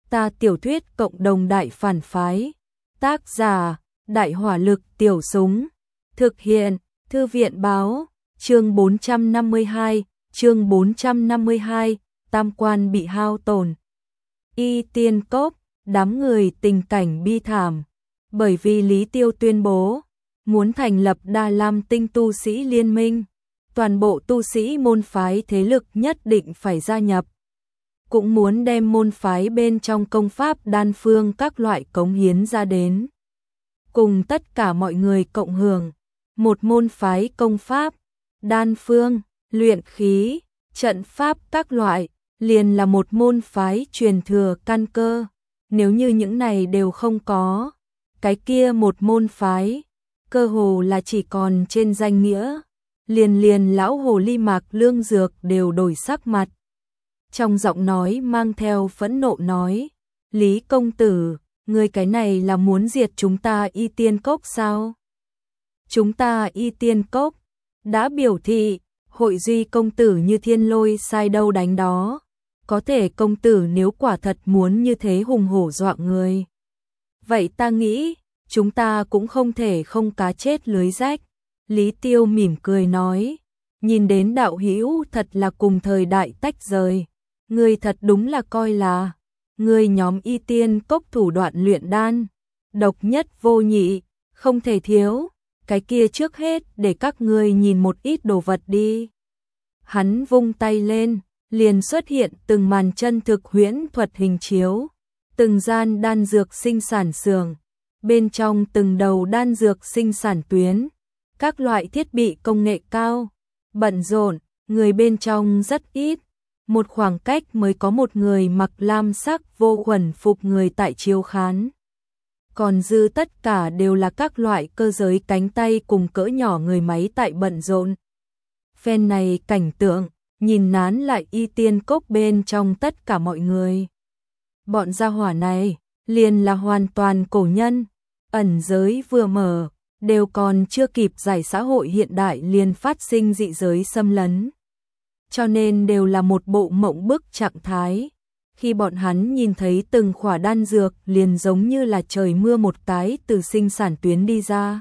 Ta tiểu thuyết cộng đồng đại phản phái. Tác giả: Đại hỏa lực tiểu súng. Thực hiện: Thư viện báo. Chương 452, tam quan bị hao tổn. Y Tiên Cốc, đám người tình cảnh bi thảm. Bởi vì Lý Tiêu tuyên bố muốn thành lập Đa Lam Tinh tu sĩ liên minh, toàn bộ tu sĩ môn phái thế lực nhất định phải gia nhập. Cũng muốn đem môn phái bên trong công pháp đan phương các loại cống hiến ra đến, cùng tất cả mọi người cộng hưởng. Một môn phái công pháp, đan phương, luyện khí, trận pháp các loại, liền là một môn phái truyền thừa căn cơ. Nếu như những này đều không có, cái kia một môn phái, cơ hồ là chỉ còn trên danh nghĩa. Liền lão hồ ly Mạc Lương Dược đều đổi sắc mặt. Trong giọng nói mang theo phẫn nộ nói, Lý công tử, ngươi cái này là muốn diệt chúng ta Y Tiên Cốc sao? Chúng ta Y Tiên Cốc đã biểu thị, hội duy công tử như thiên lôi sai đâu đánh đó. Có thể công tử nếu quả thật muốn như thế hùng hổ dọa người, vậy ta nghĩ, chúng ta cũng không thể không cá chết lưới rách. Lý Tiêu mỉm cười nói, nhìn đến đạo hữu thật là cùng thời đại tách rời. Ngươi thật đúng là coi là, ngươi nhóm Y Tiên Cốc thủ đoạn luyện đan, độc nhất vô nhị, không thể thiếu. Cái kia trước hết để các ngươi nhìn một ít đồ vật đi. Hắn vung tay lên, liền xuất hiện từng màn chân thực huyễn thuật hình chiếu, từng gian đan dược sinh sản xưởng, bên trong từng đầu đan dược sinh sản tuyến, các loại thiết bị công nghệ cao, bận rộn, người bên trong rất ít. Một khoảng cách mới có một người mặc lam sắc vô khuẩn phục người tại chiếu khán. Còn dư tất cả đều là các loại cơ giới cánh tay cùng cỡ nhỏ người máy tại bận rộn. Phen này cảnh tượng, nhìn nán lại Y Tiên Cốc bên trong tất cả mọi người. Bọn gia hỏa này, liền là hoàn toàn cổ nhân, ẩn giới vừa mở, đều còn chưa kịp giải xã hội hiện đại liền phát sinh dị giới xâm lấn. Cho nên đều là một bộ mộng bức trạng thái. Khi bọn hắn nhìn thấy từng khỏa đan dược liền giống như là trời mưa một cái từ sinh sản tuyến đi ra.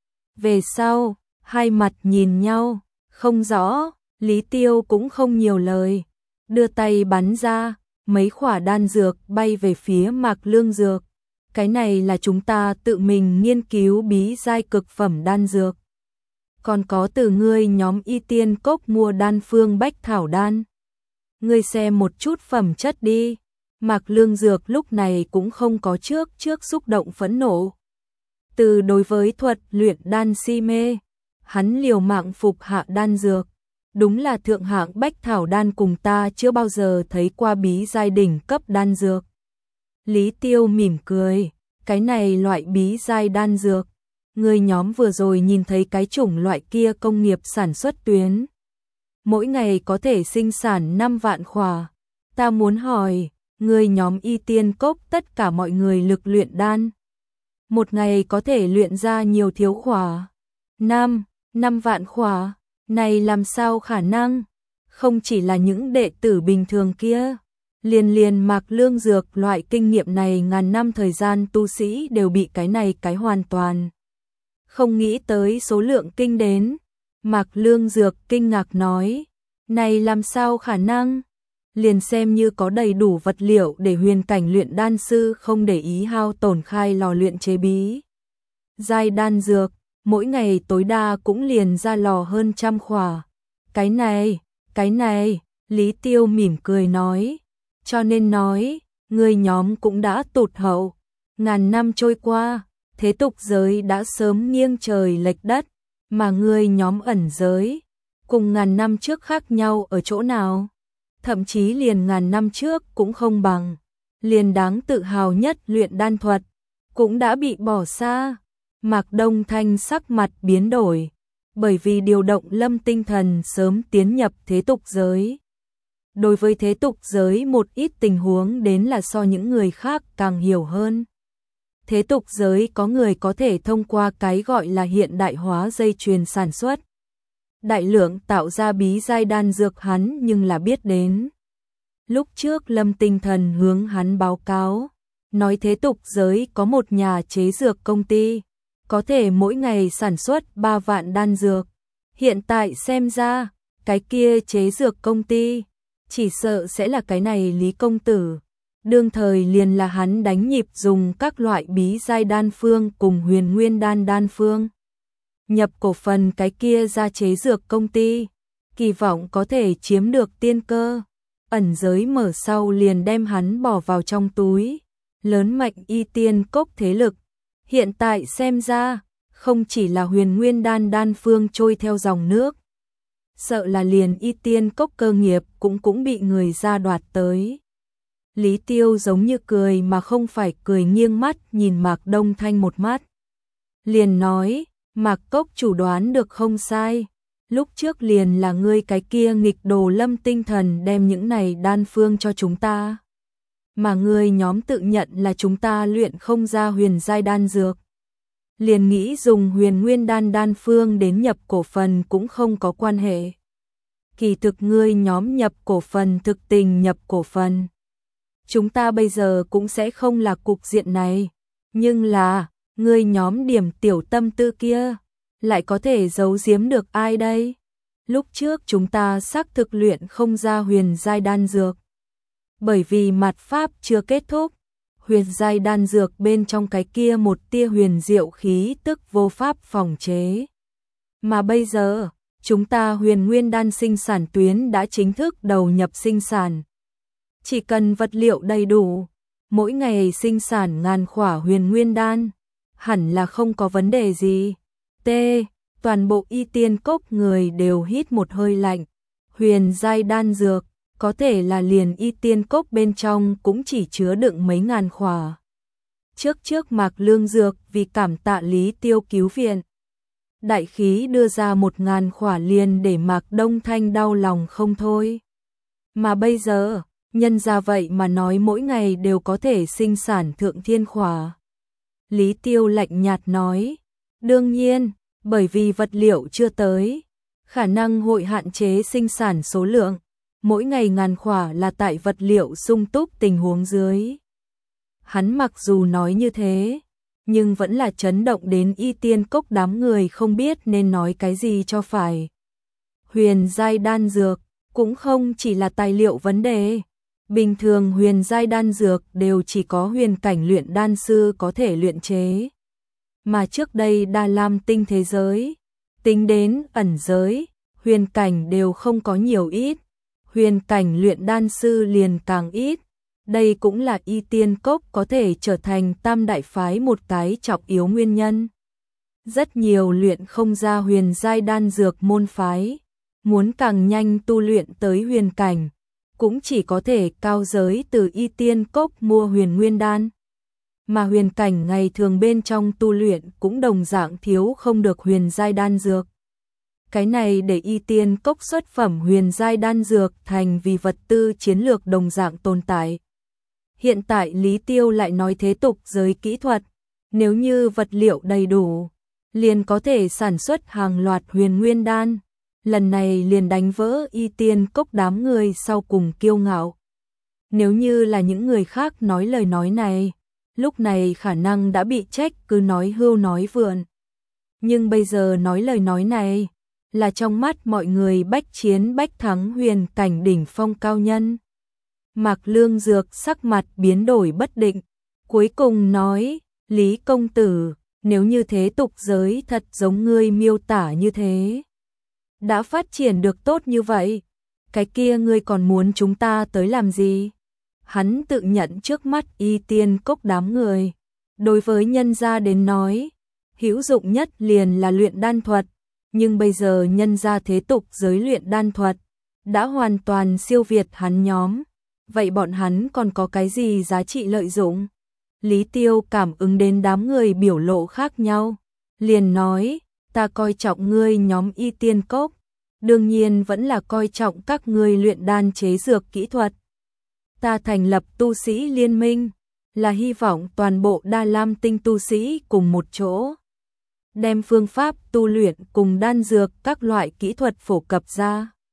Về sau, hai mặt nhìn nhau, không rõ, Lý Tiêu cũng không nhiều lời. Đưa tay bắn ra, mấy khỏa đan dược bay về phía Mạc Lương Dược. Cái này là chúng ta tự mình nghiên cứu bí giai cực phẩm đan dược. Còn có từ ngươi nhóm Y Tiên Cốc mua đan phương bách thảo đan. Ngươi xem một chút phẩm chất đi. Mạc Lương Dược lúc này cũng không có trước xúc động phẫn nộ. Từ đối với thuật luyện đan si mê, hắn liều mạng phục hạ đan dược. Đúng là thượng hạng bách thảo đan cùng ta chưa bao giờ thấy qua bí giai đỉnh cấp đan dược. Lý Tiêu mỉm cười, cái này loại bí giai đan dược. Người nhóm vừa rồi nhìn thấy cái chủng loại kia công nghiệp sản xuất tuyến. Mỗi ngày có thể sinh sản 5 vạn khỏa. Ta muốn hỏi, người nhóm Y Tiên Cốc tất cả mọi người lực luyện đan. Một ngày có thể luyện ra nhiều thiếu khỏa. 5 vạn khỏa, này làm sao khả năng? Không chỉ là những đệ tử bình thường kia. Liền Mạc Lương Dược loại kinh nghiệm này ngàn năm thời gian tu sĩ đều bị cái này cái hoàn toàn. Không nghĩ tới số lượng kinh đến. Mạc Lương Dược kinh ngạc nói, này làm sao khả năng? Liền xem như có đầy đủ vật liệu để huyền cảnh luyện đan sư không để ý hao tổn khai lò luyện chế bí giai đan dược, mỗi ngày tối đa cũng liền ra lò hơn 100 khỏa. Cái này, Lý Tiêu mỉm cười nói, cho nên nói, người nhóm cũng đã tụt hậu. Ngàn năm trôi qua, thế tục giới đã sớm nghiêng trời lệch đất, mà người nhóm ẩn giới, cùng ngàn năm trước khác nhau ở chỗ nào? Thậm chí liền ngàn năm trước cũng không bằng, liền đáng tự hào nhất luyện đan thuật, cũng đã bị bỏ xa. Mạc Đông Thanh sắc mặt biến đổi, bởi vì điều động lâm tinh thần sớm tiến nhập thế tục giới. Đối với thế tục giới một ít tình huống đến là so những người khác càng hiểu hơn. Thế tục giới có người có thể thông qua cái gọi là hiện đại hóa dây chuyền sản xuất. Đại lượng tạo ra bí giai đan dược hắn nhưng là biết đến. Lúc trước Lâm Tinh Thần hướng hắn báo cáo, nói thế tục giới có một nhà chế dược công ty, có thể mỗi ngày sản xuất 3 vạn đan dược. Hiện tại xem ra, cái kia chế dược công ty, chỉ sợ sẽ là cái này Lý công tử. Đương thời liền là hắn đánh nhịp dùng các loại bí giai đan phương cùng huyền nguyên đan phương. Nhập cổ phần cái kia ra chế dược công ty, kỳ vọng có thể chiếm được tiên cơ. Ẩn giới mở sau liền đem hắn bỏ vào trong túi, lớn mạnh y tiên cốc thế lực. Hiện tại xem ra, không chỉ là huyền nguyên đan phương trôi theo dòng nước, sợ là liền y tiên cốc cơ nghiệp cũng bị người ra đoạt tới. Lý Tiêu giống như cười mà không phải cười, nghiêng mắt nhìn Mạc Đông Thanh một mắt. Liền nói, Mạc Cốc chủ đoán được không sai. Lúc trước liền là ngươi cái kia nghịch đồ Lâm Tinh Thần đem những này đan phương cho chúng ta. Mà ngươi nhóm tự nhận là chúng ta luyện không ra huyền giai đan dược. Liền nghĩ dùng huyền nguyên đan phương đến nhập cổ phần cũng không có quan hệ. Kỳ thực ngươi nhóm nhập cổ phần thực tình nhập cổ phần. Chúng ta bây giờ cũng sẽ không là cục diện này. Nhưng là, ngươi nhóm điểm tiểu tâm tư kia, lại có thể giấu giếm được ai đây? Lúc trước chúng ta xác thực luyện không ra huyền giai đan dược. Bởi vì mạt pháp chưa kết thúc, huyền giai đan dược bên trong cái kia một tia huyền diệu khí tức vô pháp phòng chế. Mà bây giờ, chúng ta huyền nguyên đan sinh sản tuyến đã chính thức đầu nhập sinh sản. Chỉ cần vật liệu đầy đủ, mỗi ngày sinh sản ngàn khỏa huyền nguyên đan, hẳn là không có vấn đề gì. Toàn bộ y tiên cốc người đều hít một hơi lạnh. Huyền giai đan dược, có thể là liền y tiên cốc bên trong cũng chỉ chứa đựng mấy ngàn khỏa. Trước Mạc Lương Dược vì cảm tạ Lý Tiêu cứu viện, đại khí đưa ra 1000 khỏa liền để Mạc Đông Thanh đau lòng không thôi. Mà bây giờ, nhân ra vậy mà nói mỗi ngày đều có thể sinh sản thượng thiên khỏa. Lý Tiêu lạnh nhạt nói, đương nhiên, bởi vì vật liệu chưa tới, khả năng hội hạn chế sinh sản số lượng, mỗi ngày ngàn khỏa là tại vật liệu sung túc tình huống dưới. Hắn mặc dù nói như thế, nhưng vẫn là chấn động đến y tiên cốc đám người không biết nên nói cái gì cho phải. Huyền giai đan dược, cũng không chỉ là tài liệu vấn đề. Bình thường huyền giai đan dược đều chỉ có huyền cảnh luyện đan sư có thể luyện chế. Mà trước đây Đa Lam tinh thế giới, tính đến ẩn giới, huyền cảnh đều không có nhiều ít. Huyền cảnh luyện đan sư liền càng ít. Đây cũng là y tiên cốc có thể trở thành tam đại phái một cái trọng yếu nguyên nhân. Rất nhiều luyện không ra huyền giai đan dược môn phái, muốn càng nhanh tu luyện tới huyền cảnh, cũng chỉ có thể cao giới từ y tiên cốc mua huyền nguyên đan. Mà huyền cảnh ngày thường bên trong tu luyện cũng đồng dạng thiếu không được huyền giai đan dược. Cái này để y tiên cốc xuất phẩm huyền giai đan dược thành vì vật tư chiến lược đồng dạng tồn tại. Hiện tại Lý Tiêu lại nói thế tục giới kỹ thuật, nếu như vật liệu đầy đủ, liền có thể sản xuất hàng loạt huyền nguyên đan. Lần này liền đánh vỡ y tiên cốc đám người sau cùng kiêu ngạo. Nếu như là những người khác nói lời nói này, lúc này khả năng đã bị trách cứ nói hưu nói vượn. Nhưng bây giờ nói lời nói này, là trong mắt mọi người bách chiến bách thắng huyền cảnh đỉnh phong cao nhân. Mạc Lương Dược sắc mặt biến đổi bất định, cuối cùng nói, Lý công tử, nếu như thế tục giới thật giống ngươi miêu tả như thế, đã phát triển được tốt như vậy, cái kia ngươi còn muốn chúng ta tới làm gì? Hắn tự nhận trước mắt y tiên cốc đám người, đối với nhân gia đến nói, hữu dụng nhất liền là luyện đan thuật, nhưng bây giờ nhân gia thế tục giới luyện đan thuật đã hoàn toàn siêu việt hắn nhóm, vậy bọn hắn còn có cái gì giá trị lợi dụng? Lý Tiêu cảm ứng đến đám người biểu lộ khác nhau, liền nói, ta coi trọng ngươi nhóm y tiên cốc, đương nhiên vẫn là coi trọng các ngươi luyện đan chế dược kỹ thuật. Ta thành lập tu sĩ liên minh, là hy vọng toàn bộ Đa Lam tinh tu sĩ cùng một chỗ, đem phương pháp tu luyện cùng đan dược các loại kỹ thuật phổ cập ra.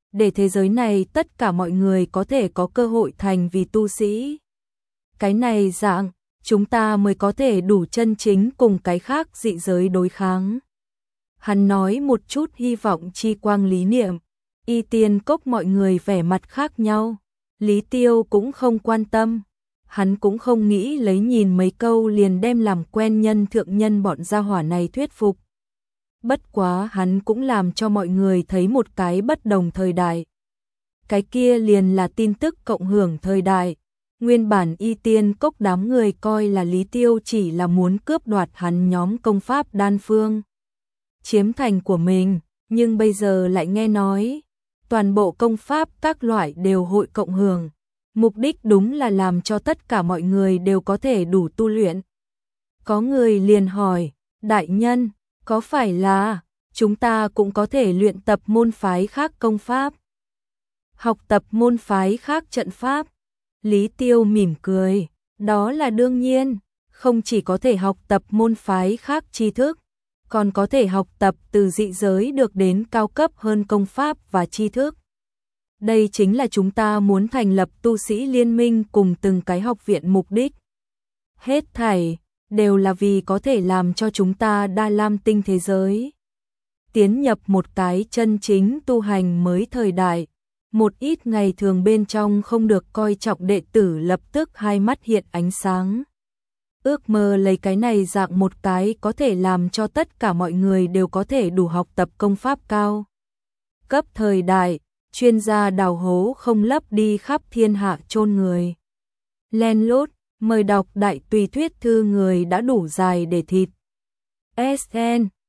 để thế giới này tất cả mọi người có thể có cơ hội thành vì tu sĩ. Cái này dạng, chúng ta mới có thể đủ chân chính cùng cái khác dị giới đối kháng. Hắn nói một chút hy vọng chi quang lý niệm, Y Tiên Cốc mọi người vẻ mặt khác nhau, Lý Tiêu cũng không quan tâm, hắn cũng không nghĩ lấy nhìn mấy câu liền đem làm quen nhân thượng nhân bọn gia hỏa này thuyết phục. Bất quá hắn cũng làm cho mọi người thấy một cái bất đồng thời đại. Cái kia liền là tin tức cộng hưởng thời đại. Nguyên bản Y Tiên Cốc đám người coi là Lý Tiêu chỉ là muốn cướp đoạt hắn nhóm công pháp đan phương, chiếm thành của mình, nhưng bây giờ lại nghe nói, toàn bộ công pháp các loại đều hội cộng hưởng. Mục đích đúng là làm cho tất cả mọi người đều có thể đủ tu luyện. Có người liền hỏi, đại nhân, có phải là chúng ta cũng có thể luyện tập môn phái khác công pháp? Học tập môn phái khác trận pháp? Lý Tiêu mỉm cười, đó là đương nhiên, không chỉ có thể học tập môn phái khác tri thức, còn có thể học tập từ dị giới được đến cao cấp hơn công pháp và tri thức. Đây chính là chúng ta muốn thành lập tu sĩ liên minh cùng từng cái học viện mục đích. Hết thảy đều là vì có thể làm cho chúng ta Đa Lam Tinh thế giới tiến nhập một cái chân chính tu hành mới thời đại. Một ít ngày thường bên trong không được coi trọng đệ tử lập tức hai mắt hiện ánh sáng. Ước mơ lấy cái này dạng một cái có thể làm cho tất cả mọi người đều có thể đủ học tập công pháp cao cấp thời đại, chuyên gia đào hố không lấp đi khắp thiên hạ chôn người. Len lút, mời đọc đại tùy thuyết thư người đã đủ dài để thịt. SN